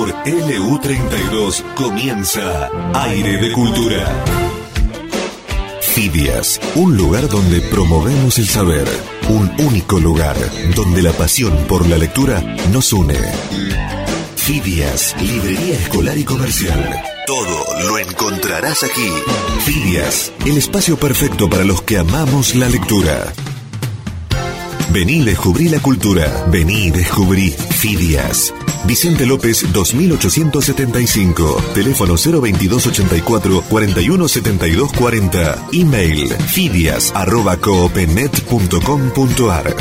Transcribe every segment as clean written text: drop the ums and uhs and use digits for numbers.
Por LU32 comienza Aire de Cultura. Fidias, un lugar donde promovemos el saber. Un único lugar donde la pasión por la lectura nos une. Fidias, librería escolar y comercial. Todo lo encontrarás aquí. Fidias, el espacio perfecto para los que amamos la lectura. Vení y descubrí la cultura. Vení y descubrí Fidias. Vicente López 2875. Teléfono 02284 417240. Email fidias@coopenet.com.ar.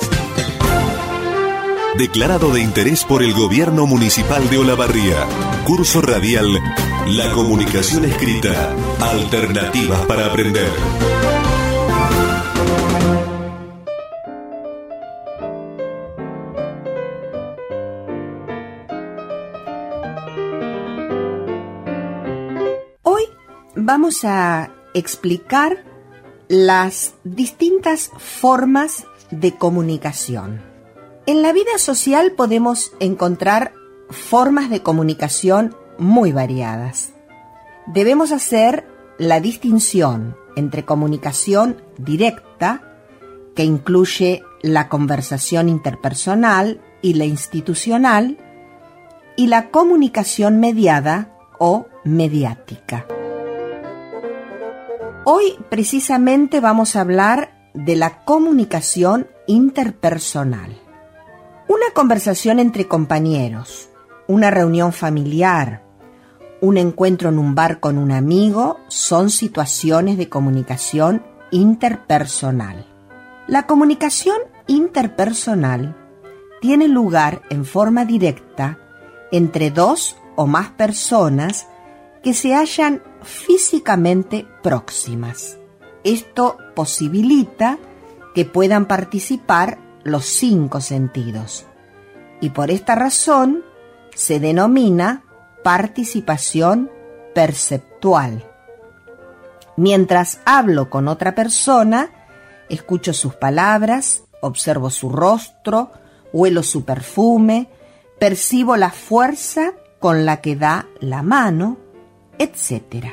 Declarado de interés por el Gobierno Municipal de Olavarría. Curso radial La Comunicación Escrita. Alternativas para aprender. Hoy vamos a explicar las distintas formas de comunicación. En la vida social podemos encontrar formas de comunicación muy variadas. Debemos hacer la distinción entre comunicación directa, que incluye la conversación interpersonal y la institucional, y la comunicación mediada o mediática. Hoy precisamente vamos a hablar de la comunicación interpersonal. Una conversación entre compañeros, una reunión familiar, un encuentro en un bar con un amigo son situaciones de comunicación interpersonal. La comunicación interpersonal tiene lugar en forma directa entre dos o más personas que se hallan físicamente próximas. Esto posibilita que puedan participar los 5 sentidos, y por esta razón se denomina participación perceptual. Mientras hablo con otra persona, escucho sus palabras, observo su rostro, huelo su perfume, percibo la fuerza con la que da la mano, etc.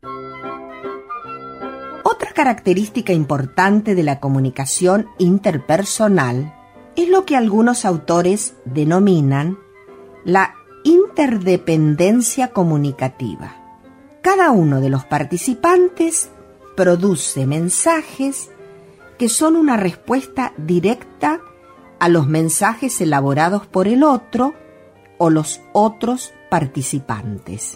Otra característica importante de la comunicación interpersonal es lo que algunos autores denominan la interdependencia comunicativa. Cada uno de los participantes produce mensajes que son una respuesta directa a los mensajes elaborados por el otro o los otros participantes.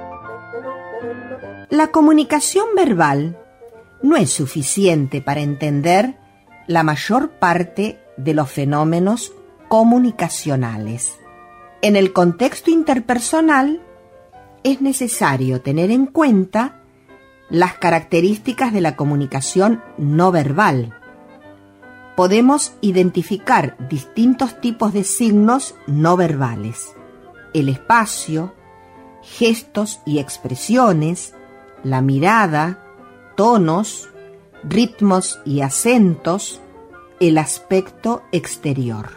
La comunicación verbal no es suficiente para entender la mayor parte de los fenómenos comunicacionales. En el contexto interpersonal es necesario tener en cuenta las características de la comunicación no verbal. Podemos identificar distintos tipos de signos no verbales: el espacio, gestos y expresiones, la mirada, tonos, ritmos y acentos, el aspecto exterior.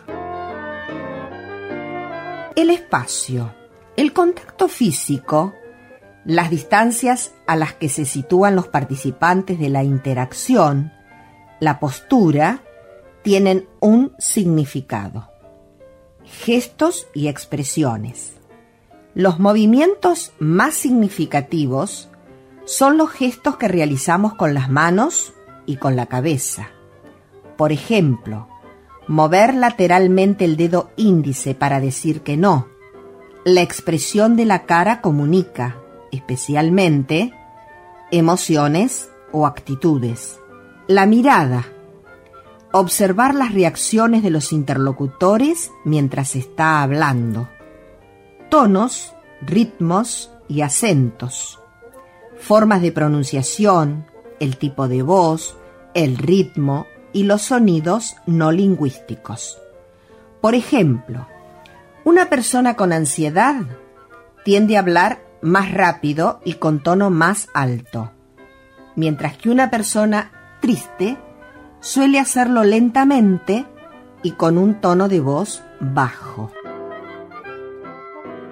El espacio, el contacto físico, las distancias a las que se sitúan los participantes de la interacción, la postura, tienen un significado. Gestos y expresiones. Los movimientos más significativos son los gestos que realizamos con las manos y con la cabeza. Por ejemplo, mover lateralmente el dedo índice para decir que no. La expresión de la cara comunica, especialmente, emociones o actitudes. La mirada. Observar las reacciones de los interlocutores mientras se está hablando. Tonos, ritmos y acentos. Formas de pronunciación, el tipo de voz, el ritmo y los sonidos no lingüísticos. Por ejemplo, una persona con ansiedad tiende a hablar más rápido y con tono más alto, mientras que una persona triste suele hacerlo lentamente y con un tono de voz bajo.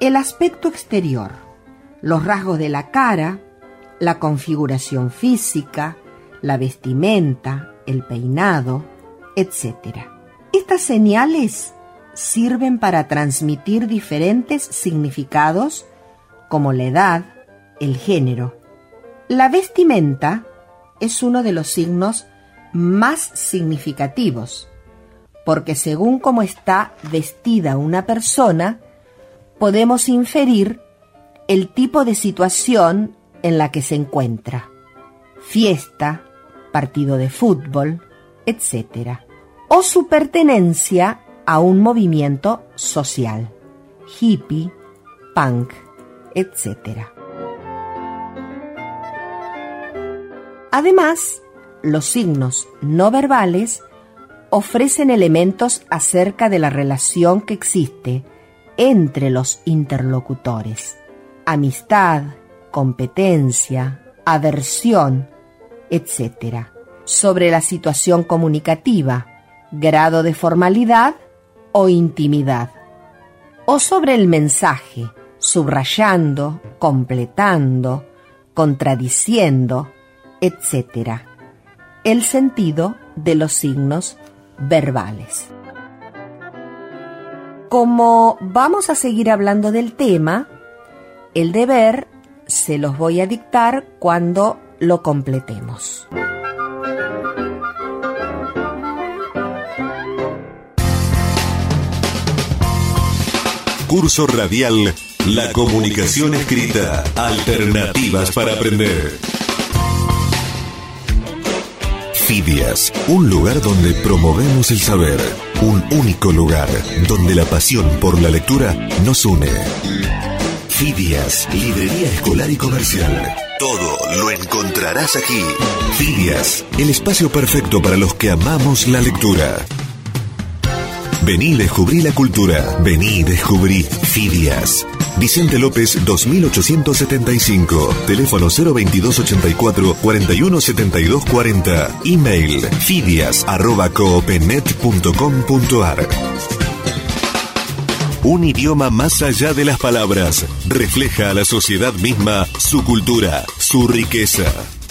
El aspecto exterior, los rasgos de la cara, la configuración física, la vestimenta, el peinado, etc. Estas señales sirven para transmitir diferentes significados como la edad, el género. La vestimenta es uno de los signos más significativos, porque según cómo está vestida una persona, podemos inferir el tipo de situación en la que se encuentra: fiesta, partido de fútbol, etc. O su pertenencia a un movimiento social, hippie, punk, etc. Además, los signos no verbales ofrecen elementos acerca de la relación que existe entre los interlocutores: amistad, competencia, aversión, etc. Sobre la situación comunicativa, grado de formalidad o intimidad. O sobre el mensaje, subrayando, completando, contradiciendo, etc. El sentido de los signos verbales. Como vamos a seguir hablando del tema, el deber se los voy a dictar cuando lo completemos. Curso radial La comunicación escrita. Alternativas para aprender. Fidias, un lugar donde promovemos el saber. Un único lugar donde la pasión por la lectura nos une. Fidias, librería escolar y comercial. Todo lo encontrarás aquí. Fidias, el espacio perfecto para los que amamos la lectura. Vení y descubrí la cultura. Vení y descubrí Fidias. Vicente López 2875. Teléfono 02284 417240. Email fidias@coopenet.com.ar. Un idioma más allá de las palabras. Refleja a la sociedad misma su cultura, su riqueza.